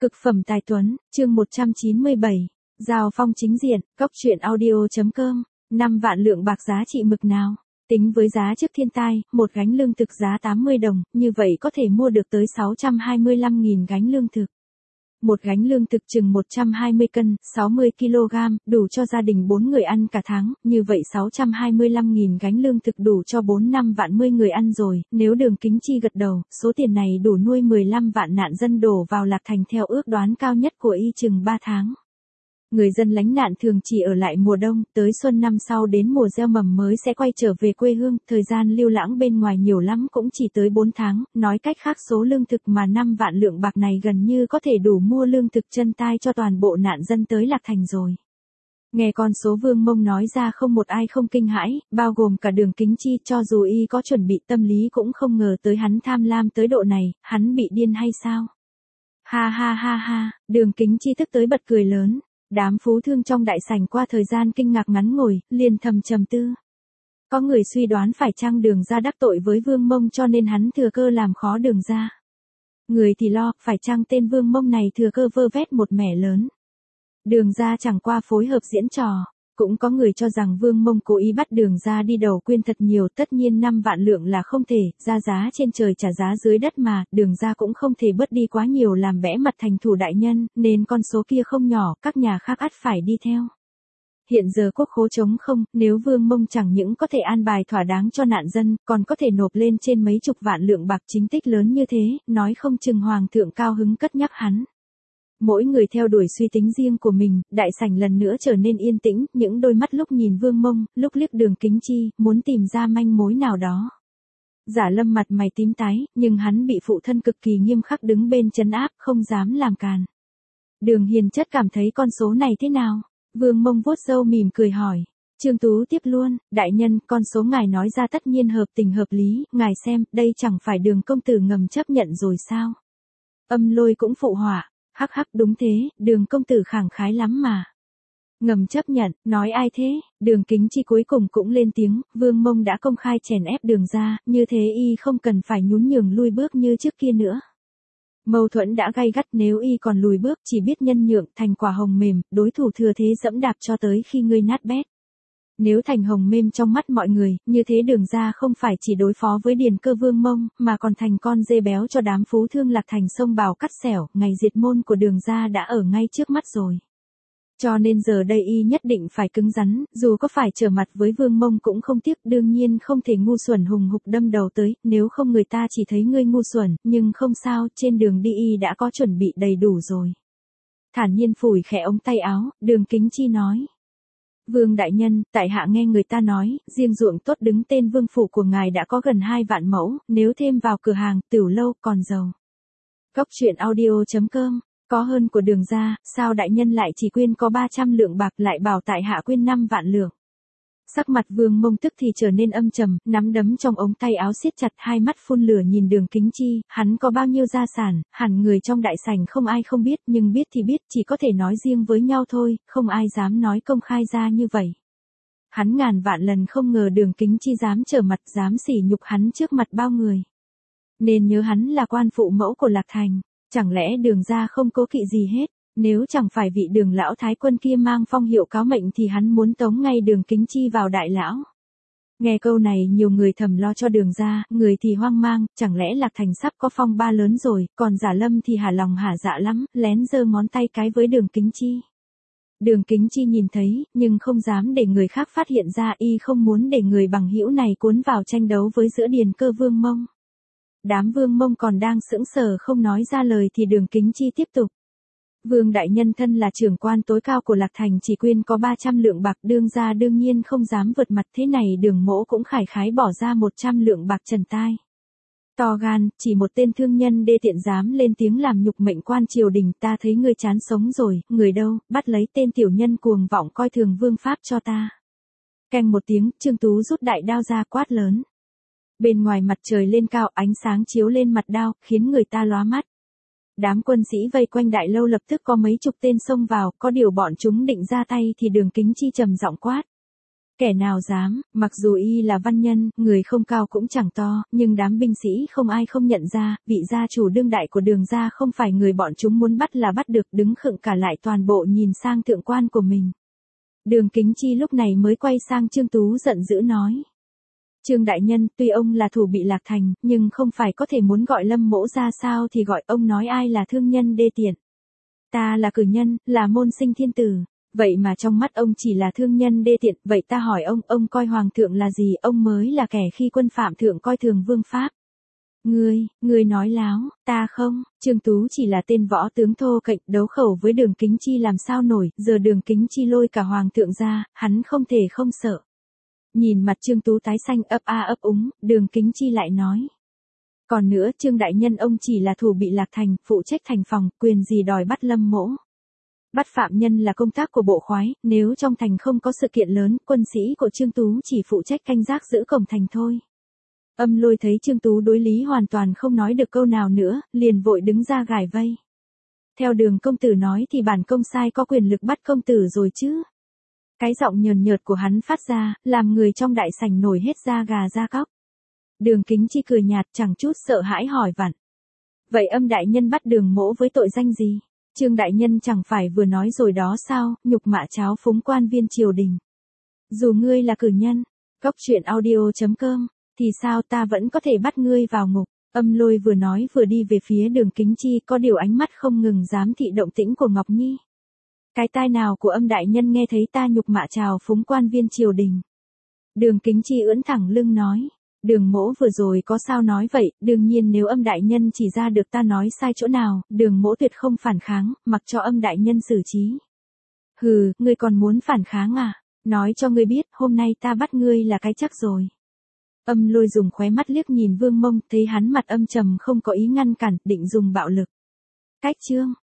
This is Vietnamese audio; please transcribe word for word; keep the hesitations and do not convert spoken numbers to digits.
Cực phẩm tài tuấn, chương một trăm chín mươi bảy, Giao phong chính diện, cóc truyện audio.com, năm vạn lượng bạc giá trị mực nào. Tính với giá trước thiên tai, một gánh lương thực giá tám mươi đồng, như vậy có thể mua được tới sáu trăm hai mươi lăm nghìn gánh lương thực. Một gánh lương thực chừng một trăm hai mươi cân, sáu mươi ki lô gam, đủ cho gia đình bốn người ăn cả tháng, như vậy sáu trăm hai mươi lăm nghìn gánh lương thực đủ cho bốn năm vạn mươi người ăn rồi, nếu Đường Kính Chi gật đầu, số tiền này đủ nuôi mười lăm vạn nạn dân đổ vào Lạc Thành theo ước đoán cao nhất của y chừng ba tháng. Người dân lánh nạn thường chỉ ở lại mùa đông, tới xuân năm sau đến mùa gieo mầm mới sẽ quay trở về quê hương, thời gian lưu lãng bên ngoài nhiều lắm cũng chỉ tới bốn tháng, nói cách khác số lương thực mà năm vạn lượng bạc này gần như có thể đủ mua lương thực chân tai cho toàn bộ nạn dân tới Lạc Thành rồi. Nghe con số Vương Mông nói ra không một ai không kinh hãi, bao gồm cả Đường Kính Chi, cho dù y có chuẩn bị tâm lý cũng không ngờ tới hắn tham lam tới độ này, hắn bị điên hay sao? Ha ha ha ha, Đường Kính Chi tức tới bật cười lớn. Đám phú thương trong đại sảnh qua thời gian kinh ngạc ngắn ngồi, liền thầm trầm tư. Có người suy đoán phải chăng Đường gia đắc tội với Vương Mông cho nên hắn thừa cơ làm khó Đường gia. Người thì lo, phải chăng tên Vương Mông này thừa cơ vơ vét một mẻ lớn. Đường gia chẳng qua phối hợp diễn trò. Cũng có người cho rằng Vương Mông cố ý bắt Đường gia đi đầu quyên thật nhiều, tất nhiên năm vạn lượng là không thể, ra giá trên trời trả giá dưới đất mà, Đường gia cũng không thể bớt đi quá nhiều làm bẽ mặt thành thủ đại nhân, nên con số kia không nhỏ, các nhà khác ắt phải đi theo. Hiện giờ quốc khố trống không, nếu Vương Mông chẳng những có thể an bài thỏa đáng cho nạn dân, còn có thể nộp lên trên mấy chục vạn lượng bạc chính tích lớn như thế, nói không chừng hoàng thượng cao hứng cất nhắc hắn. Mỗi người theo đuổi suy tính riêng của mình, đại sảnh lần nữa trở nên yên tĩnh, những đôi mắt lúc nhìn Vương Mông, lúc liếc Đường Kính Chi, muốn tìm ra manh mối nào đó. Giả Lâm mặt mày tím tái, nhưng hắn bị phụ thân cực kỳ nghiêm khắc đứng bên trấn áp, không dám làm càn. Đường Hiền Chất cảm thấy con số này thế nào? Vương Mông vuốt râu mỉm cười hỏi. Trương Tú tiếp luôn, đại nhân, con số ngài nói ra tất nhiên hợp tình hợp lý, ngài xem, đây chẳng phải Đường công tử ngầm chấp nhận rồi sao? Âm Lôi cũng phụ họa. Hắc hắc đúng thế, Đường công tử khẳng khái lắm mà. Ngầm chấp nhận, nói ai thế? Đường Kính Chi cuối cùng cũng lên tiếng, Vương Mông đã công khai chèn ép Đường gia, như thế y không cần phải nhún nhường lui bước như trước kia nữa. Mâu thuẫn đã gay gắt, nếu y còn lùi bước chỉ biết nhân nhượng, thành quả hồng mềm, đối thủ thừa thế dẫm đạp cho tới khi ngươi nát bét. Nếu thành hồng mềm trong mắt mọi người, như thế Đường gia không phải chỉ đối phó với Điền Cơ Vương Mông, mà còn thành con dê béo cho đám phú thương Lạc Thành sông bào cắt xẻo, ngày diệt môn của Đường gia đã ở ngay trước mắt rồi. Cho nên giờ đây y nhất định phải cứng rắn, dù có phải trở mặt với Vương Mông cũng không tiếc, đương nhiên không thể ngu xuẩn hùng hục đâm đầu tới, nếu không người ta chỉ thấy ngươi ngu xuẩn, nhưng không sao, trên đường đi y đã có chuẩn bị đầy đủ rồi. Thản nhiên phủi khẽ ống tay áo, Đường Kính Chi nói. Vương đại nhân, tại hạ nghe người ta nói, riêng ruộng tốt đứng tên vương phủ của ngài đã có gần hai vạn mẫu, nếu thêm vào cửa hàng, tửu lâu, còn giàu. Cóc truyện audio.com, có hơn của Đường gia, sao đại nhân lại chỉ quyên có ba trăm lượng bạc lại bảo tại hạ quyên năm vạn lượng. Sắc mặt Vương Mông tức thì trở nên âm trầm, nắm đấm trong ống tay áo siết chặt, hai mắt phun lửa nhìn Đường Kính Chi, hắn có bao nhiêu gia sản, hẳn người trong đại sảnh không ai không biết, nhưng biết thì biết, chỉ có thể nói riêng với nhau thôi, không ai dám nói công khai ra như vậy. Hắn ngàn vạn lần không ngờ Đường Kính Chi dám trở mặt, dám sỉ nhục hắn trước mặt bao người. Nên nhớ hắn là quan phụ mẫu của Lạc Thành, chẳng lẽ Đường gia không cố kỵ gì hết? Nếu chẳng phải vị Đường lão thái quân kia mang phong hiệu cáo mệnh thì hắn muốn tống ngay Đường Kính Chi vào đại lão. Nghe câu này nhiều người thầm lo cho Đường gia, người thì hoang mang, chẳng lẽ Lạc Thành sắp có phong ba lớn rồi, còn Giả Lâm thì hả lòng hả dạ lắm, lén giơ ngón tay cái với Đường Kính Chi. Đường Kính Chi nhìn thấy, nhưng không dám để người khác phát hiện ra, y không muốn để người bằng hữu này cuốn vào tranh đấu với giữa Điền Cơ Vương Mông. Đám Vương Mông còn đang sững sờ không nói ra lời thì Đường Kính Chi tiếp tục. Vương đại nhân thân là trưởng quan tối cao của Lạc Thành chỉ quyên có ba trăm lượng bạc, đương gia đương nhiên không dám vượt mặt, thế này Đường mỗ cũng khải khái bỏ ra một trăm lượng bạc trần tai. To gan, chỉ một tên thương nhân đê tiện dám lên tiếng làm nhục mệnh quan triều đình, ta thấy ngươi chán sống rồi, người đâu, bắt lấy tên tiểu nhân cuồng vọng coi thường vương pháp cho ta. Keng một tiếng, Trương Tú rút đại đao ra quát lớn. Bên ngoài mặt trời lên cao, ánh sáng chiếu lên mặt đao, khiến người ta lóa mắt. Đám quân sĩ vây quanh đại lâu lập tức có mấy chục tên xông vào, có điều bọn chúng định ra tay thì Đường Kính Chi trầm giọng quát. Kẻ nào dám, mặc dù y là văn nhân, người không cao cũng chẳng to, nhưng đám binh sĩ không ai không nhận ra, vị gia chủ đương đại của Đường gia không phải người bọn chúng muốn bắt là bắt được, đứng khựng cả lại toàn bộ nhìn sang thượng quan của mình. Đường Kính Chi lúc này mới quay sang Trương Tú giận dữ nói. Trương đại nhân, tuy ông là thủ bị Lạc Thành, nhưng không phải có thể muốn gọi Lâm Mỗ ra sao thì gọi, ông nói ai là thương nhân đê tiện. Ta là cử nhân, là môn sinh thiên tử. Vậy mà trong mắt ông chỉ là thương nhân đê tiện, vậy ta hỏi ông, ông coi hoàng thượng là gì, ông mới là kẻ khi quân phạm thượng coi thường vương pháp. Ngươi, ngươi nói láo, ta không, Trương Tú chỉ là tên võ tướng thô kệch, đấu khẩu với Đường Kính Chi làm sao nổi, giờ Đường Kính Chi lôi cả hoàng thượng ra, hắn không thể không sợ. Nhìn mặt Trương Tú tái xanh ấp a ấp úng, Đường Kính Chi lại nói. Còn nữa, Trương đại nhân ông chỉ là thủ bị Lạc Thành, phụ trách thành phòng, quyền gì đòi bắt Lâm Mỗ. Bắt phạm nhân là công tác của bộ khoái, nếu trong thành không có sự kiện lớn, quân sĩ của Trương Tú chỉ phụ trách canh gác giữ cổng thành thôi. Âm Lôi thấy Trương Tú đối lý hoàn toàn không nói được câu nào nữa, liền vội đứng ra gài vây. Theo Đường công tử nói thì bản công sai có quyền lực bắt công tử rồi chứ. Cái giọng nhờn nhợt của hắn phát ra, làm người trong đại sảnh nổi hết da gà da cóc. Đường Kính Chi cười nhạt chẳng chút sợ hãi hỏi vặn. Vậy Âm đại nhân bắt Đường Mỗ với tội danh gì? Trương đại nhân chẳng phải vừa nói rồi đó sao, nhục mạ tráo phúng quan viên triều đình. Dù ngươi là cử nhân, góc truyện audio chấm com, thì sao ta vẫn có thể bắt ngươi vào ngục. Âm Lôi vừa nói vừa đi về phía Đường Kính Chi, có điều ánh mắt không ngừng giám thị động tĩnh của Ngọc Nhi. Cái tai nào của Âm đại nhân nghe thấy ta nhục mạ trào phúng quan viên triều đình. Đường Kính Chi ưỡn thẳng lưng nói. Đường Mỗ vừa rồi có sao nói vậy, đương nhiên nếu Âm đại nhân chỉ ra được ta nói sai chỗ nào, Đường Mỗ tuyệt không phản kháng, mặc cho Âm đại nhân xử trí. Hừ, ngươi còn muốn phản kháng à? Nói cho ngươi biết, hôm nay ta bắt ngươi là cái chắc rồi. Âm Lôi dùng khóe mắt liếc nhìn Vương Mông, thấy hắn mặt âm trầm không có ý ngăn cản, định dùng bạo lực. Cách chương